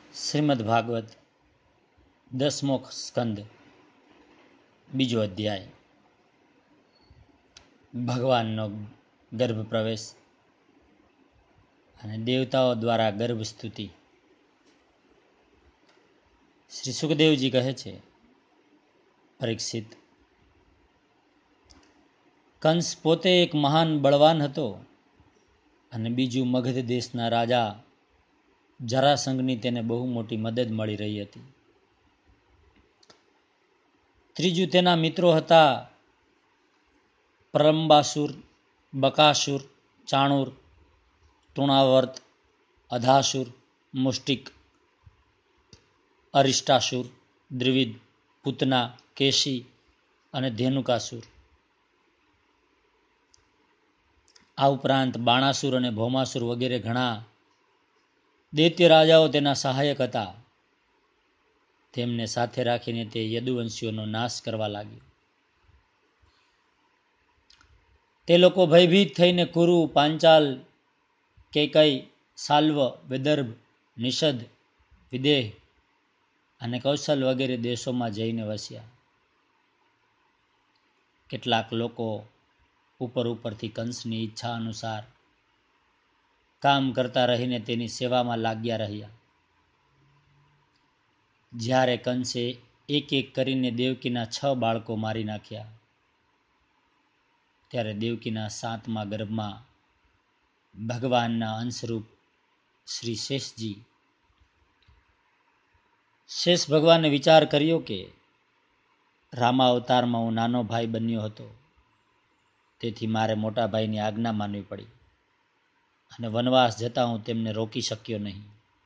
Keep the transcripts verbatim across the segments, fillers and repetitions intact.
શ્રીમદ ભાગવત દસમો સ્કંદ બીજો અધ્યાય. ભગવાનનો ગર્ભ પ્રવેશ અને દેવતાઓ દ્વારા ગર્ભ સ્તુતિ. શ્રી સુખદેવજી કહે છે, પરીક્ષિત, કંસ પોતે એક મહાન બળવાન હતો અને બીજું મગધ દેશના રાજા જરાસંઘની તેને બહુ મોટી મદદ મળી રહી હતી. ત્રીજું તેના મિત્રો હતા પ્રલંબાસુર, બકાસુર, ચાણુર, તૃણાવર્ત, અધાસુર, મુષ્ટિક, અરિષ્ટાસુર, દ્વિવિદ, પૂતના, કેશી અને ધેનુકાસુર. આ ઉપરાંત બાણાસુર અને ભૌમાસુર વગેરે ઘણા દૈત્ય રાજાઓ તેના સહાયક હતા. તેમને સાથે રાખીને તે યદુવંશીઓનો નાશ કરવા લાગ્યો. તે લોકો ભયભીત થઈને કુરુ, પાંચાલ, કેકઈ, સાલ્વ, વિદર્ભ, નિષદ, વિદેહ અને કૌશલ વગેરે દેશોમાં જઈને વસ્યા. કેટલાક લોકો ઉપર ઉપરથી કંસની ઈચ્છા અનુસાર કામ કરતા રહીને તેની સેવામાં લાગ્યા રહ્યા. જ્યારે કંસે એક એક કરીને દેવકીના છ બાળકો મારી નાખ્યા, ત્યારે દેવકીના સાતમા ગર્ભમાં ભગવાનના અંશરૂપ શ્રી શેષજી શેષ ભગવાને વિચાર કર્યો કે રામા અવતારમાં હું નાનો ભાઈ બન્યો હતો, તેથી મારે મોટા ભાઈની આજ્ઞા માનવી પડી અને વનવાસ જતા હું તેમને રોકી શક્યો નહીં.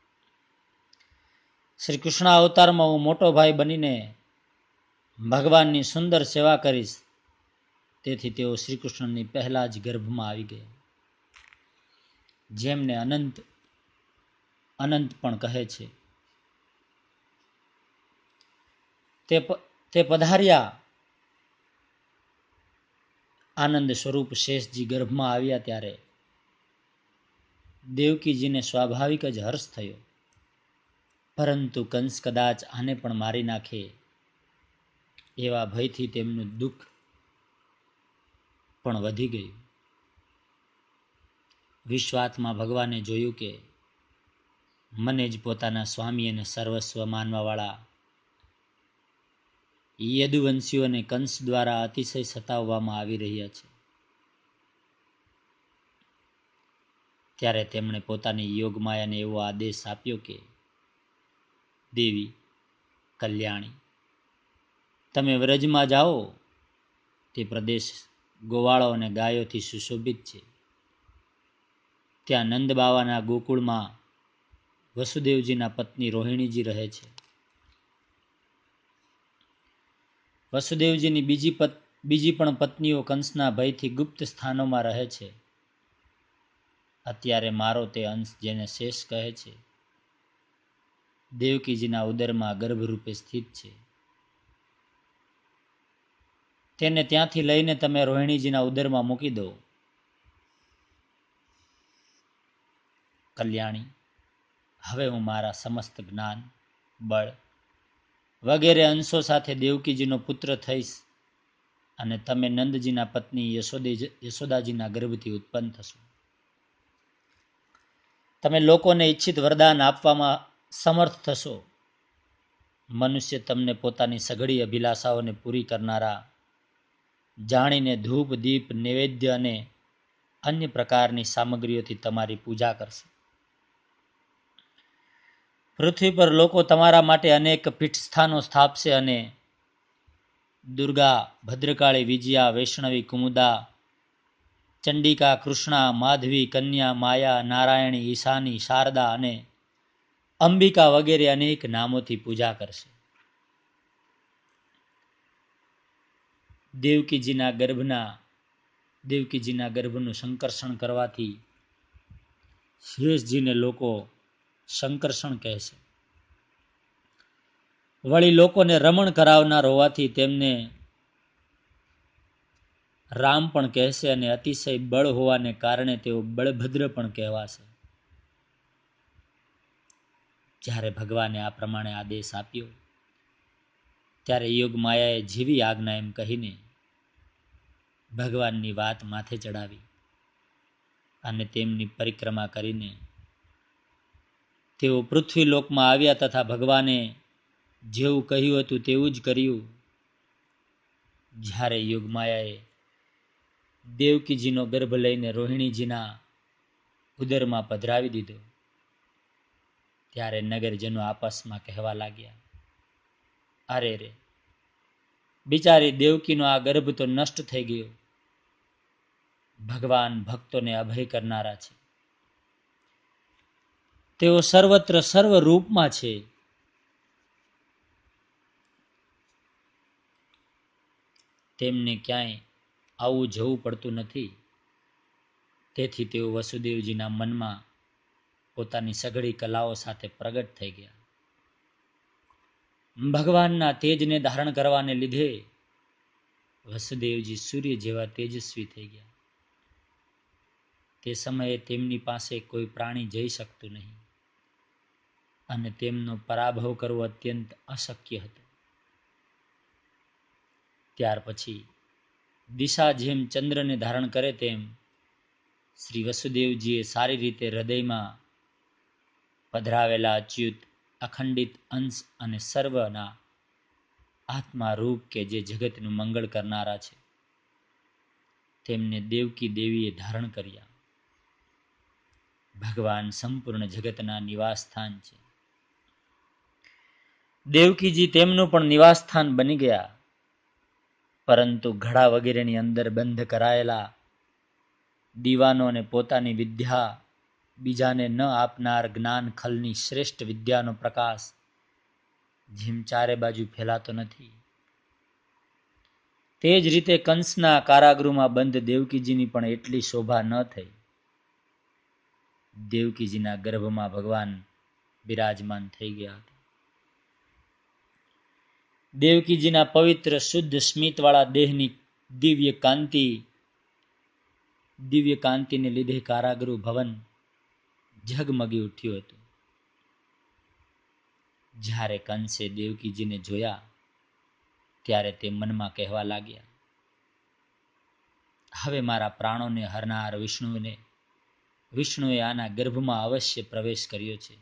શ્રી કૃષ્ણ અવતારમાં હું મોટો ભાઈ બનીને ભગવાનની સુંદર સેવા કરીશ, તેથી તેઓ શ્રી કૃષ્ણની પહેલા જ ગર્ભમાં આવી ગયા. જેમને અનંત અનંત પણ કહે છે, તે તે પધાર્યા. આનંદ સ્વરૂપ શેષજી ગર્ભમાં આવ્યા ત્યારે દેવકીજીને સ્વાભાવિક જ હર્ષ થયો, પરંતુ કંસ કદાચ આને પણ મારી નાખે એવા ભયથી તેમનું દુઃખ પણ વધી ગયું. વિશ્વાત્મા ભગવાને જોયું કે મને જ પોતાના સ્વામી અને સર્વસ્વ માનવાવાળા યદુવંશીઓને કંસ દ્વારા અતિશય સતાવવામાં આવી રહ્યા છે. ત્યારે તેમણે પોતાની યોગમાયાને એવો આદેશ આપ્યો કે, દેવી કલ્યાણી, તમે વ્રજમાં જાઓ. તે પ્રદેશ ગોવાળો અને ગાયોથી સુશોભિત છે. ત્યાં નંદ બાવાના ગોકુળમાં વસુદેવજીના પત્ની રોહિણીજી રહે છે. વસુદેવજીની બીજી પત બીજી પણ પત્નીઓ કંસના ભયથી ગુપ્ત સ્થાનોમાં રહે છે. અત્યારે મારો તે અંશ, જેને શેષ કહે છે, દેવકીજીના ઉદરમાં ગર્ભરૂપે સ્થિત છે. તેને ત્યાંથી લઈને તમે રોહિણીજીના ઉદરમાં મૂકી દો. કલ્યાણી, હવે હું મારા સમસ્ત જ્ઞાન, બળ વગેરે અંશો સાથે દેવકીજીનો પુત્ર થઈશ અને તમે નંદજીના પત્ની યશોદે યશોદાજીના ગર્ભથી ઉત્પન્ન થશો. તમે લોકોને ઈચ્છિત વરદાન આપવામાં સમર્થ થશો. મનુષ્ય તમને પોતાની સઘળી અભિલાષાઓને પૂરી કરનારા જાણીને ધૂપ, દીપ, નૈવેદ્ય અને અન્ય પ્રકારની સામગ્રીઓથી તમારી પૂજા કરશે. પૃથ્વી પર લોકો તમારા માટે અનેક પીઠસ્થાનો સ્થાપશે અને દુર્ગા, ભદ્રકાળી, વિજયા, વૈષ્ણવી, કુમુદા, ચંડિકા, કૃષ્ણા, માધવી, કન્યા, માયા, નારાયણી, ઈશાની, શારદા અને અંબિકા વગેરે અનેક નામોથી પૂજા કરશે. દેવકીજીના ગર્ભના દેવકીજીના ગર્ભનું સંકર્ષણ કરવાથી શેષજીને લોકો સંકર્ષણ કહેશે. વળી લોકોને રમણ કરાવનાર હોવાથી તેમને રામ પણ કહેશે અને અતિશય બળ હોવાને કારણે તેઓ બળભદ્ર પણ કહેવાશે. જ્યારે ભગવાને આ પ્રમાણે આદેશ આપ્યો ત્યારે યોગ માયાએ જેવી આજ્ઞા એમ કહીને ભગવાનની વાત માથે ચડાવી અને તેમની પરિક્રમા કરીને તેઓ પૃથ્વીલોકમાં આવ્યા તથા ભગવાને જેવું કહ્યું હતું તેવું જ કર્યું. જ્યારે યોગમાયાએ દેવકીજીનો ગર્ભ લઈને રોહિણીજીના ઉદરમાં પધરાવી દીધો ત્યારે નગરજનો આપસમાં કહેવા લાગ્યા, અરે રે, બિચારી દેવકીનો આ ગર્ભ તો નષ્ટ થઈ ગયો. ભગવાન ભક્તોને અભય કરનારા છે, તેઓ સર્વત્ર સર્વ રૂપમાં છે. તેમને ક્યાંય આવું જવું પડતું નથી. તેથી તેઓ વસુદેવજીના મનમાં પોતાની સઘળી કલાઓ સાથે પ્રગટ થઈ ગયા. ભગવાનના તેજને ધારણ કરવાને લીધે વસુદેવજી સૂર્ય જેવા તેજસ્વી થઈ ગયા. તે સમયે તેમની પાસે કોઈ પ્રાણી જઈ શકતું નહીં અને તેમનો પરાભવ કરવો અત્યંત અશક્ય હતો. ત્યાર પછી દિશા જેમ ચંદ્રને ધારણ કરે તેમ શ્રી વસુદેવજીએ સારી રીતે હૃદયમાં પધરાવેલા અચ્યુત અખંડિત અંશ અને સર્વના આત્મા રૂપ કે જે જગતનું મંગળ કરનારા છે તેમને દેવકી દેવીએ ધારણ કર્યા. ભગવાન સંપૂર્ણ જગતના નિવાસ સ્થાન છે. દેવકીજી તેમનું પણ નિવાસ સ્થાન બની ગયા. પરંતુ ઘડા વગેરેની અંદર બંધ કરાયેલા દીવાનો અને પોતાની વિદ્યા બીજાને ન આપનાર જ્ઞાન ખલની શ્રેષ્ઠ વિદ્યાનો પ્રકાશ જેમ ચારે બાજુ ફેલાતો નથી, તે જ રીતે કંસના કારાગૃહમાં બંધ દેવકીજીની પણ એટલી શોભા ન થઈ. દેવકીજીના ગર્ભમાં ભગવાન બિરાજમાન થઈ ગયા હતા. દેવકીજીના પવિત્ર શુદ્ધ સ્મિતવાળા દેહની દિવ્ય કાંતિ દિવ્ય કાંતિને લીધે કારાગૃહ ભવન ઝગમગી ઉઠ્યું હતું. જ્યારે કંસે દેવકીજીને જોયા ત્યારે તે મનમાં કહેવા લાગ્યા, હવે મારા પ્રાણોને હરનાર વિષ્ણુને વિષ્ણુએ આના ગર્ભમાં અવશ્ય પ્રવેશ કર્યો છે.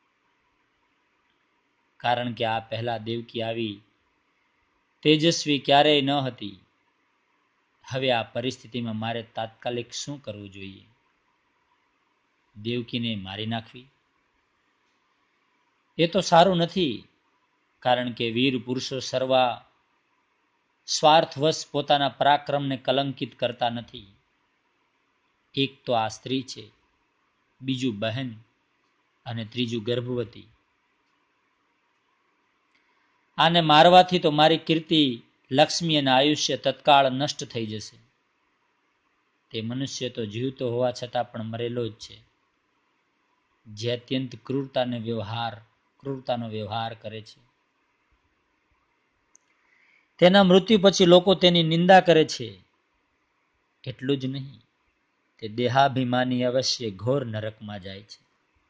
કારણ કે આ પહેલા દેવકી આવી તેજસ્વી ક્યારેય ન હતી. હવે આ પરિસ્થિતિમાં મારે તાત્કાલિક શું કરવું જોઈએ? દેવકીને મારી નાખવી? એ તો સારું નથી, કારણ કે વીર પુરુષો સર્વા સ્વાર્થવશ પોતાના પરાક્રમને કલંકિત કરતા નથી. એક તો આ સ્ત્રી છે, બીજું બહેન અને ત્રીજું ગર્ભવતી. આને મારવાથી તો મારી કીર્તિ, લક્ષ્મી અને આયુષ્ય તત્કાળ નષ્ટ થઈ જશે. તે મનુષ્ય તો જીવતો હોવા છતાં પણ મરેલો જ છે, જે અત્યંત ક્રૂરતાને વ્યવહાર ક્રૂરતાનો વ્યવહાર કરે છે. તેના મૃત્યુ પછી લોકો તેની નિંદા કરે છે. એટલું જ નહીં, તે દેહાભિમાની અવશ્ય ઘોર નરકમાં જાય છે.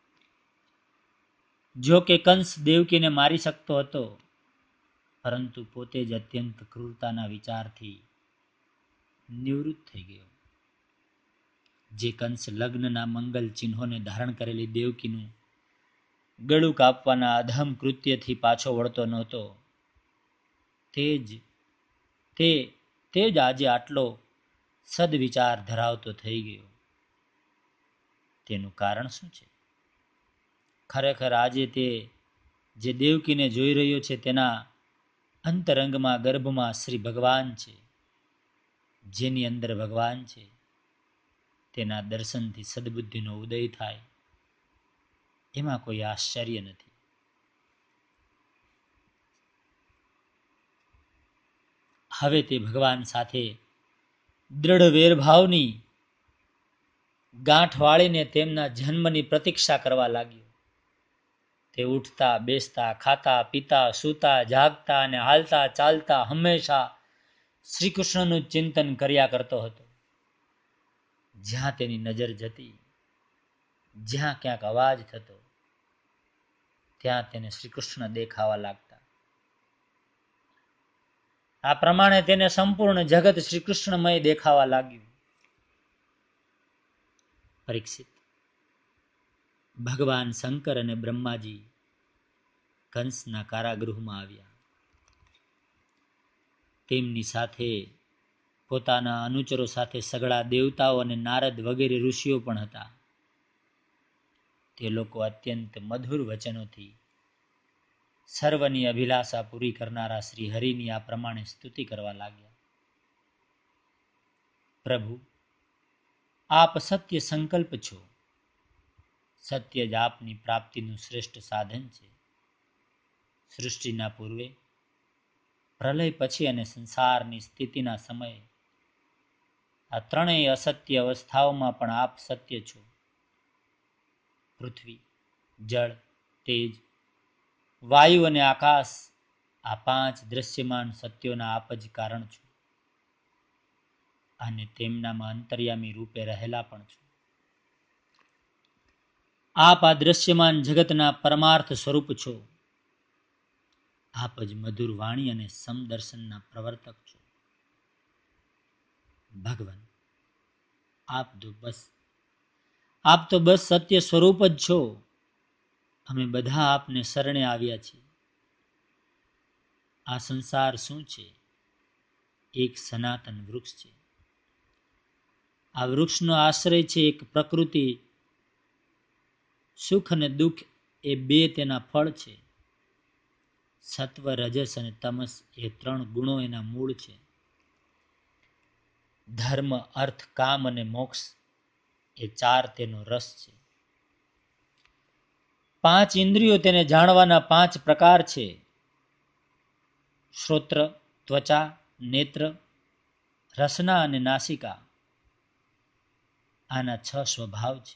જો કે કંસ દેવકીને મારી શકતો હતો, પરંતુ પોતે જ અત્યંત ક્રૂરતાના વિચારથી નિવૃત્ત થઈ ગયો. જે કંસ લગ્નના મંગલ ચિહ્નોને ધારણ કરેલી દેવકીનું ગળું કાપવાના અધમ કૃત્યથી પાછો વળતો નહોતો, તે જ તે તે જ આજે આટલો સદવિચાર ધરાવતો થઈ ગયો. તેનું કારણ શું છે? ખરેખર આજે તે જે દેવકીને જોઈ રહ્યો છે તેના અંતરંગમાં ગર્ભમાં શ્રી ભગવાન છે. જેની અંદર ભગવાન છે તેના દર્શનથી સદબુદ્ધિનો ઉદય થાય, એમાં કોઈ આશ્ચર્ય નથી. હવે તે ભગવાન સાથે દ્રઢ વેરભાવની ગાંઠ વાળીને તેમના જન્મની પ્રતીક્ષા કરવા લાગ્યો. તે ઉઠતા, બેસતા, ખાતા, પીતા, સૂતા, જાગતા અને હાલતા ચાલતા હંમેશા શ્રી કૃષ્ણનું ચિંતન કર્યા કરતો હતો. જ્યાં તેની નજર જતી, જ્યાં ક્યાંક અવાજ થતો, ત્યાં તેને શ્રી કૃષ્ણ દેખાવા લાગતા. આ પ્રમાણે તેને સંપૂર્ણ જગત શ્રી કૃષ્ણમય દેખાવા લાગ્યું. પરીક્ષિત, ભગવાન શંકર અને બ્રહ્માજી કંસના કારાગૃહમાં આવ્યા. તેમની સાથે પોતાના અનુચરો સાથે સઘળા દેવતાઓ અને નારદ વગેરે ઋષિઓ પણ હતા. તે લોકો અત્યંત મધુર વચનોથી સર્વની અભિલાષા પૂરી કરનારા શ્રી હરિની આ પ્રમાણે સ્તુતિ કરવા લાગ્યા. પ્રભુ, આપ સત્ય સંકલ્પ છો. સત્ય જ આપની પ્રાપ્તિનું શ્રેષ્ઠ સાધન છે. સૃષ્ટિના પૂર્વે, પ્રલય પછી અને સંસારની સ્થિતિના સમયે આ ત્રણેય અસત્ય અવસ્થાઓમાં પણ આપ સત્ય છો. પૃથ્વી, જળ, તેજ, વાયુ અને આકાશ, આ પાંચ દ્રશ્યમાન સત્યોના આપ જ કારણ છો અને તેમનામાં અંતર્યામી રૂપે રહેલા પણ છો. આપ આ દ્રશ્યમાન જગતના પરમાર્થ સ્વરૂપ છો. આપ જ મધુર વાણી અને સમદર્શનના પ્રવર્તક છો. ભગવાન, આપ તો બસ આપ તો બસ સત્ય સ્વરૂપ જ છો. અમે બધા આપને શરણે આવ્યા છીએ. આ સંસાર શું છે? એક સનાતન વૃક્ષ છે. આ વૃક્ષનો આશ્રય છે એક પ્રકૃતિ. સુખ અને દુઃખ એ બે તેના ફળ છે. સત્વ, રજસ અને તમસ એ ત્રણ ગુણો એના મૂળ છે. ધર્મ, અર્થ, કામ અને મોક્ષ એ ચાર તેનો રસ છે. પાંચ ઇન્દ્રિયો તેને જાણવાના પાંચ પ્રકાર છે. શ્રોત્ર, ત્વચા, નેત્ર, રસના અને નાસિકા. આના છ સ્વભાવ છે.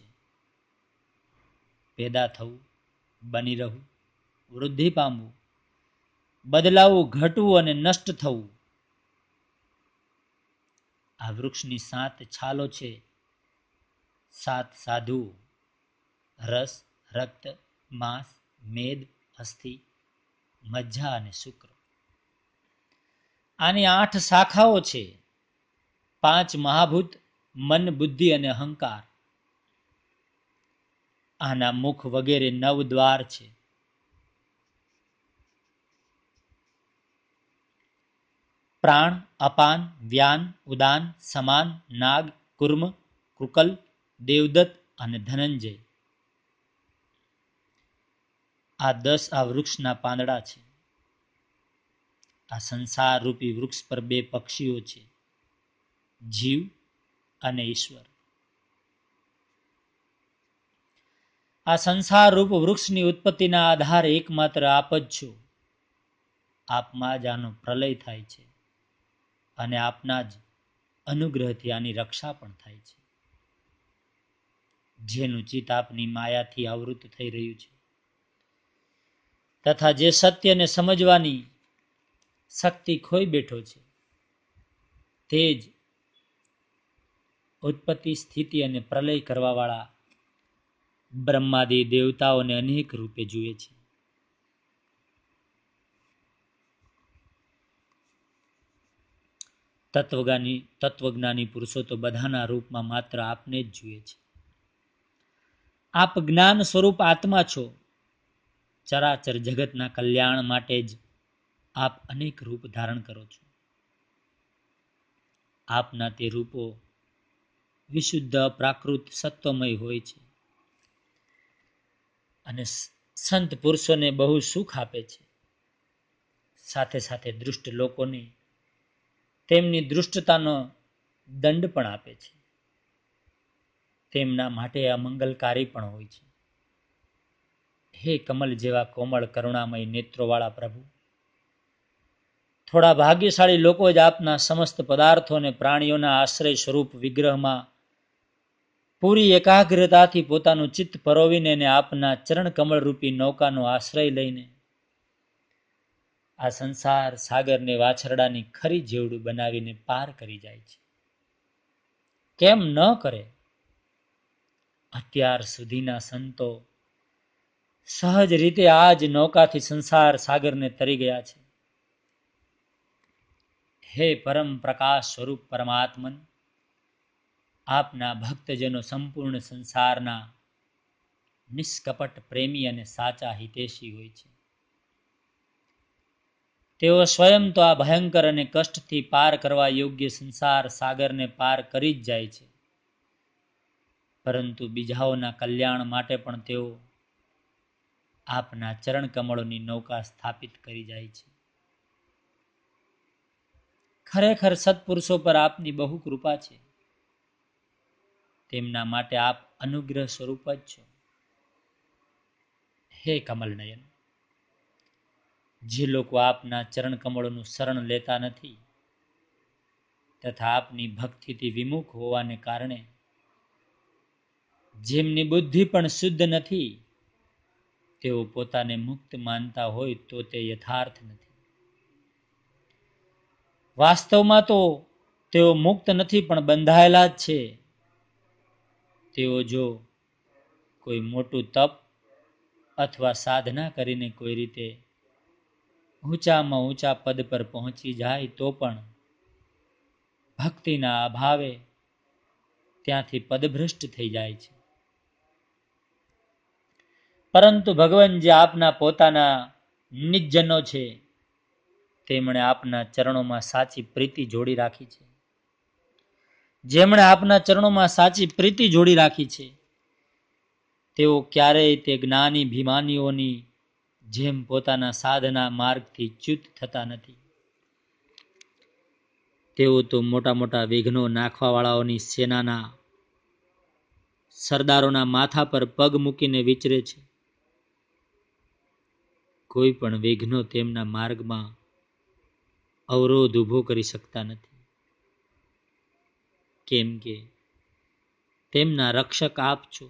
પેદા થવું, બની રહેવું, વૃદ્ધિ પામવું, બદલાવું, ઘટવું અને નષ્ટ થવું. આ વૃક્ષની સાત છાલો છે. સાત સાધુઓ: રસ, રક્ત, માંસ, મેદ, અસ્થિ, મજ્જા અને શુક્ર. આની આઠ શાખાઓ છે. પાંચ મહાભૂત: મન, બુદ્ધિ અને અહંકાર. આના મુખ વગેરે નવ દ્વાર છે. પ્રાણ, અપાન, વ્યાન, ઉદાન, સમાન, નાગ, કુર્મ, કૃકલ, દેવદત્ત અને ધનંજય. આ દસ આ વૃક્ષના પાંદડા છે. આ સંસાર રૂપી વૃક્ષ પર બે પક્ષીઓ છે, જીવ અને ઈશ્વર. આ સંસાર રૂપ વૃક્ષની ઉત્પત્તિના આધાર એકમાત્ર આપ જ છો. આપમાં જ આનો પ્રલય થાય છે અને આપના જ અનુગ્રહથી આની રક્ષા પણ થાય છે. જેનું ચિત્ત આપની માયાથી આવૃત થઈ રહ્યું છે તથા જે સત્યને સમજવાની શક્તિ ખોઈ બેઠો છે, તે જ ઉત્પત્તિ, સ્થિતિ અને પ્રલય કરવા વાળા બ્રહ્માદિ દેવતાઓને અનેક રૂપે જુએ છે. તત્વજ્ઞાની તત્વજ્ઞાની પુરુષો તો બધાના રૂપમાં માત્ર આપને જ જુએ છે. આપ જ્ઞાન સ્વરૂપ આત્મા છો. ચરાચર જગતના કલ્યાણ માટે જ આપ અનેક રૂપ ધારણ કરો છો. આપના તે રૂપો વિશુદ્ધ, પ્રાકૃત, સત્વમય હોય છે અને સંત પુરુષોને બહુ સુખ આપે છે. સાથે સાથે દુષ્ટ લોકોને તેમની દુષ્ટતાનો દંડ પણ આપે છે. તેમના માટે અમંગલકારી પણ હોય છે. હે કમલ જેવા કોમળ કરુણામય નેત્રોવાળા પ્રભુ, થોડા ભાગ્યશાળી લોકો જ આપના સમસ્ત પદાર્થો અને પ્રાણીઓના આશ્રય સ્વરૂપ વિગ્રહમાં પૂરી એકાગ્રતાથી પોતાનું ચિત્ત પરોવીને અને આપના ચરણ કમળ રૂપી નૌકાનો આશ્રય લઈને આ સંસાર સાગરને વાછરડાની ખરી જેવડું બનાવીને પાર કરી જાય છે. કેમ ન કરે? અત્યાર સુધીના સંતો સહજ રીતે આ જ નૌકાથી સંસાર સાગરને તરી ગયા છે. હે પરમ પ્રકાશ સ્વરૂપ પરમાત્મન, આપના ભક્તજનો સંપૂર્ણ સંસારના નિષ્કપટ પ્રેમી અને સાચા હિતેશી હોય છે. તેઓ સ્વયં તો આ ભયંકર અને કષ્ટથી પાર કરવા યોગ્ય સંસાર સાગરને પાર કરી જ જાય છે, પરંતુ બીજાઓના કલ્યાણ માટે પણ તેઓ આપના ચરણ કમળોની નૌકા સ્થાપિત કરી જાય છે. ખરેખર સત્પુરુષો પર આપની બહુ કૃપા છે. તેમના માટે આપ અનુગ્રહ સ્વરૂપ જ છો. હે કમલનયન, જે લોકો આપના ચરણ કમળોનું શરણ લેતા નથી તથા આપની ભક્તિથી વિમુખ હોવાને કારણે જેમની બુદ્ધિ પણ શુદ્ધ નથી, તેઓ પોતાને મુક્ત માનતા હોય તો તે યથાર્થ નથી. વાસ્તવમાં તો તેઓ મુક્ત નથી પણ બંધાયેલા જ છે. તેઓ જો કોઈ મોટું તપ અથવા સાધના કરીને કોઈ રીતે ઊંચામાં ઊંચા પદ પર પહોંચી જાય તો પણ ભક્તિના અભાવે ત્યાંથી પદભ્રષ્ટ થઈ જાય છે. પરંતુ ભગવાન જે આપના પોતાના નિજજનો છે, તેમણે આપના ચરણોમાં સાચી પ્રીતિ જોડી રાખી છે. જેમણે આપના ચરણોમાં સાચી પ્રીતિ જોડી રાખી છે, તેઓ ક્યારેય તે જ્ઞાની ભીમાનીઓની જેમ પોતાના સાધના માર્ગથી ચ્યુત થતા નથી. તેઓ તો મોટા મોટા વિઘ્નો નાખવાવાળાઓની સેનાના સરદારોના માથા પર પગ મૂકીને વિચરે છે. કોઈ પણ વિઘ્નો તેમના માર્ગમાં અવરોધ ઊભો કરી શકતા નથી, કેમ કે તેમના રક્ષક આપ છો.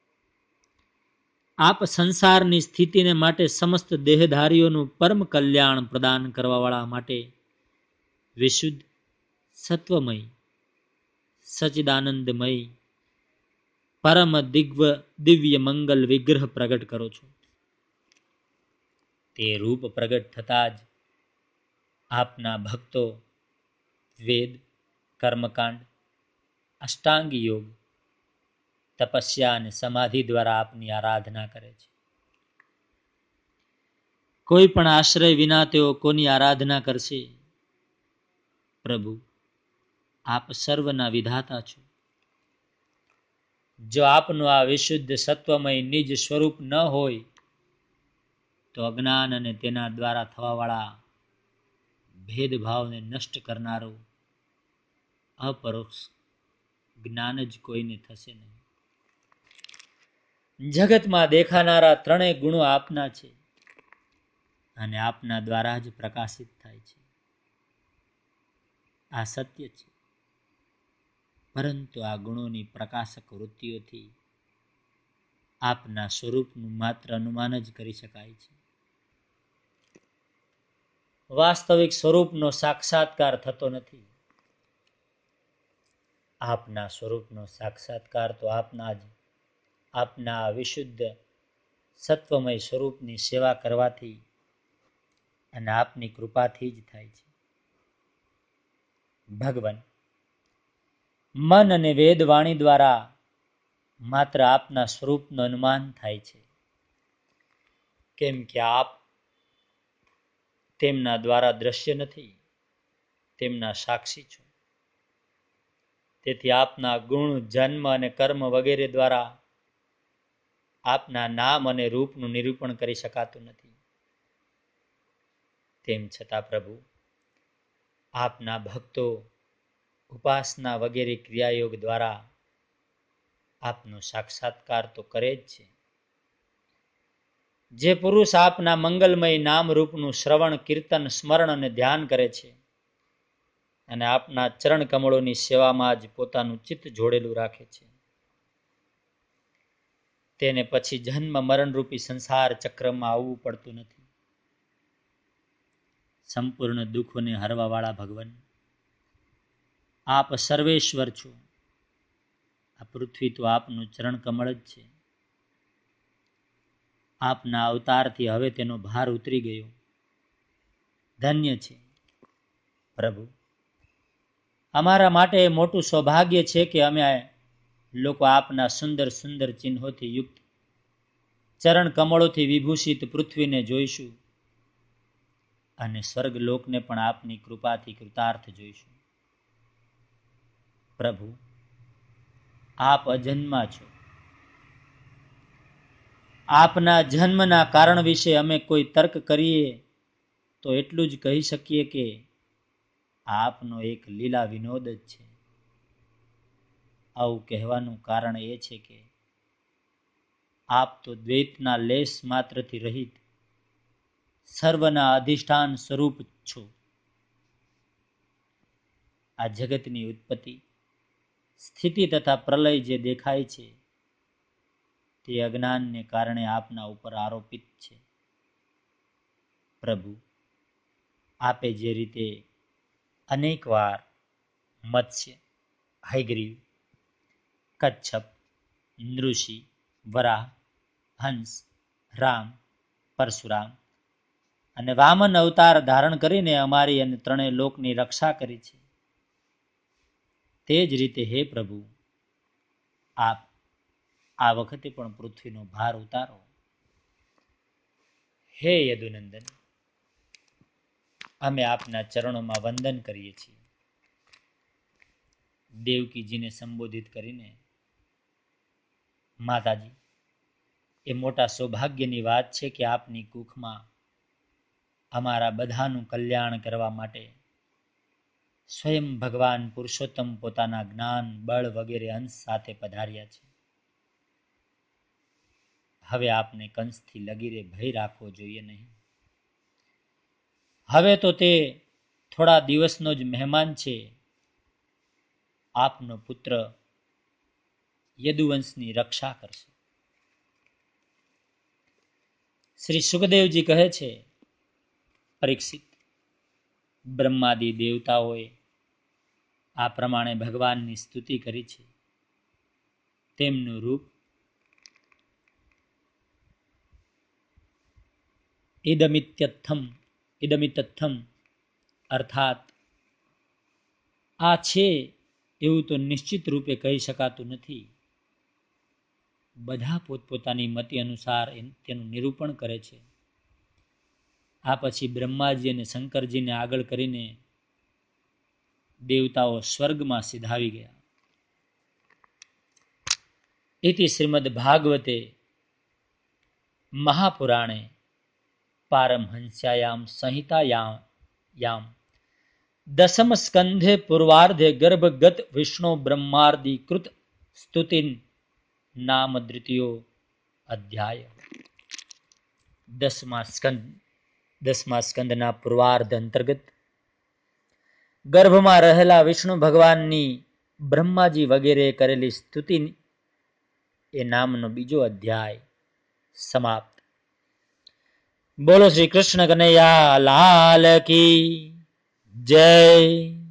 આપ સંસારની સ્થિતિને માટે સમસ્ત દેહધારીઓનું પરમ કલ્યાણ પ્રદાન કરવાવાળા માટે વિશુદ્ધ સત્વમય સચિદાનંદમય પરમ દિગ્વ દિવ્ય મંગલ વિગ્રહ પ્રગટ કરો છો. તે રૂપ પ્રગટ થતા જ આપના ભક્તો વેદ, કર્મકાંડ, અષ્ટાંગ યોગ, તપસ્યા અને સમાધિ દ્વારા આપની આરાધના કરે છે. કોઈ પણ આશ્રય વિના તેઓ કોની આરાધના કરશે? પ્રભુ, આપ સર્વના વિધાતા છો. જો આપનું આ વિશુદ્ધ સત્વમય નિજ સ્વરૂપ ન હોય તો અજ્ઞાન અને તેના દ્વારા થવાવાળા ભેદભાવને નષ્ટ કરનારો અપરોક્ષ જ્ઞાન જ કોઈને થશે નહીં. જગતમાં દેખાનારા ત્રણેય ગુણો આપના છે અને આપના દ્વારા જ પ્રકાશિત થાય છે. આ સત્ય છે, પરંતુ આ ગુણોની પ્રકાશક વૃત્તિઓથી આપના સ્વરૂપનું માત્ર અનુમાન જ કરી શકાય છે. વાસ્તવિક સ્વરૂપનો સાક્ષાત્કાર થતો નથી. આપના સ્વરૂપનો સાક્ષાત્કાર તો આપના જ આપના વિશુદ્ધ સત્વમય સ્વરૂપની સેવા કરવાથી અને આપની કૃપાથી જ થાય છે. ભગવાન, મન અને વેદ વાણી દ્વારા માત્ર આપના સ્વરૂપનું અનુમાન થાય છે, કેમ કે આપ તેમના દ્વારા દ્રશ્ય નથી, તેમના સાક્ષી છો. તેથી આપના ગુણ, જન્મ અને કર્મ વગેરે દ્વારા આપના નામ અને રૂપનું નિરૂપણ કરી શકાતું નથી. તેમ છતાં પ્રભુ, આપના ભક્તો ઉપાસના વગેરે ક્રિયાયોગ દ્વારા આપનો સાક્ષાત્કાર તો કરે જ છે. જે પુરુષ આપના મંગલમય નામ રૂપનું શ્રવણ, કીર્તન, સ્મરણ અને ધ્યાન કરે છે અને આપના ચરણ કમળોની સેવામાં જ પોતાનું ચિત્ત જોડેલું રાખે છે, તેને પછી જન્મ મરણ રૂપી સંસાર ચક્રમાં આવવું પડતું નથી. સંપૂર્ણ દુઃખોને હરવાવાળા ભગવાન, આપ સર્વેશ્વર છો. આ પૃથ્વી તો આપનું ચરણ કમળ જ છે. આપના અવતારથી હવે તેનો ભાર ઉતરી ગયો. ધન્ય છે પ્રભુ. અમારા માટે મોટું સૌભાગ્ય છે કે અમે લોકો આપના સુંદર સુંદર ચિહ્નોથી યુક્ત ચરણ કમળોથી વિભૂષિત પૃથ્વીને જોઈશું અને સ્વર્ગલોકને પણ આપની કૃપાથી કૃતાર્થ જોઈશું. પ્રભુ, આપ અજન્મા છો. આપના જન્મના કારણ વિશે અમે કોઈ તર્ક કરીએ તો એટલું જ કહી શકીએ કે આપનો એક લીલા વિનોદ જ છે. આવું કહેવાનું કારણ એ છે કે આપ તો દ્વૈતના લેશ માત્રથી રહિત સર્વના અધિષ્ઠાન સ્વરૂપ છો. આ જગતની ઉત્પત્તિ, સ્થિતિ તથા પ્રલય જે દેખાય છે તે અજ્ઞાનને કારણે આપના ઉપર આરોપિત છે. પ્રભુ, આપે જે રીતે અનેક વાર મત્સ્ય, હયગ્રીવ, કચ્છપ, નૃષિ, વરાહ, હંસ, રામ, પરશુરામ અને વામન અવતાર ધારણ કરીને અમારી અને ત્રણેય લોકની રક્ષા કરી છે, તે જ રીતે હે પ્રભુ, આપ આ વખતે પણ પૃથ્વીનો ભાર ઉતારો. હે યદુનંદન, અમે આપના ચરણોમાં વંદન કરીએ છીએ. દેવકીજીને સંબોધિત કરીને, માતાજી, એ મોટા સૌભાગ્યની વાત છે કે આપની કુખમાં અમારા બધાનું કલ્યાણ કરવા માટે સ્વયં ભગવાન પુરુષોત્તમ પોતાના જ્ઞાન, બળ વગેરે અંશ સાથે પધાર્યા છે. હવે આપને કંસથી લગીરે ભય રાખવો જોઈએ નહીં. હવે તો તે થોડા દિવસનો જ મહેમાન છે. આપનો પુત્ર યદુવંશની રક્ષા કરશે. શ્રી સુખદેવજી કહે છે, પરીક્ષિત, બ્રહ્માદિ દેવતાઓએ આ પ્રમાણે ભગવાનની સ્તુતિ કરી છે. તેમનું રૂપ ઇદમિત્યથમ ઇદમિતથમ અર્થાત આ છે એવું તો નિશ્ચિત રૂપે કહી શકાતું નથી. બધા પોતપોતાની મતિ અનુસાર તેનું નિરૂપણ કરે છે. આ પછી બ્રહ્માજી અને શંકરજીને આગળ કરીને દેવતાઓ સ્વર્ગમાં સિધાવી ગયા. ઇતિ શ્રીમદ ભાગવતે મહાપુરાણે પારમહંસ્યાયામ સંહિતાયામ દસમ સ્કંધે પૂર્વાર્ધે ગર્ભગત વિષ્ણુ બ્રહ્માર્દિ કૃત સ્તુતિન નામ દ્વિતીયો અધ્યાય. દસમા સ્કંદ દસમા સ્કંદના પૂર્વાર્ધ અંતર્ગત ગર્ભમાં રહેલા વિષ્ણુ ભગવાનની બ્રહ્માજી વગેરે કરેલી સ્તુતિ એ નામનો બીજો અધ્યાય સમાપ્ત. બોલો શ્રી કૃષ્ણ કનૈયા લાલ કી જય.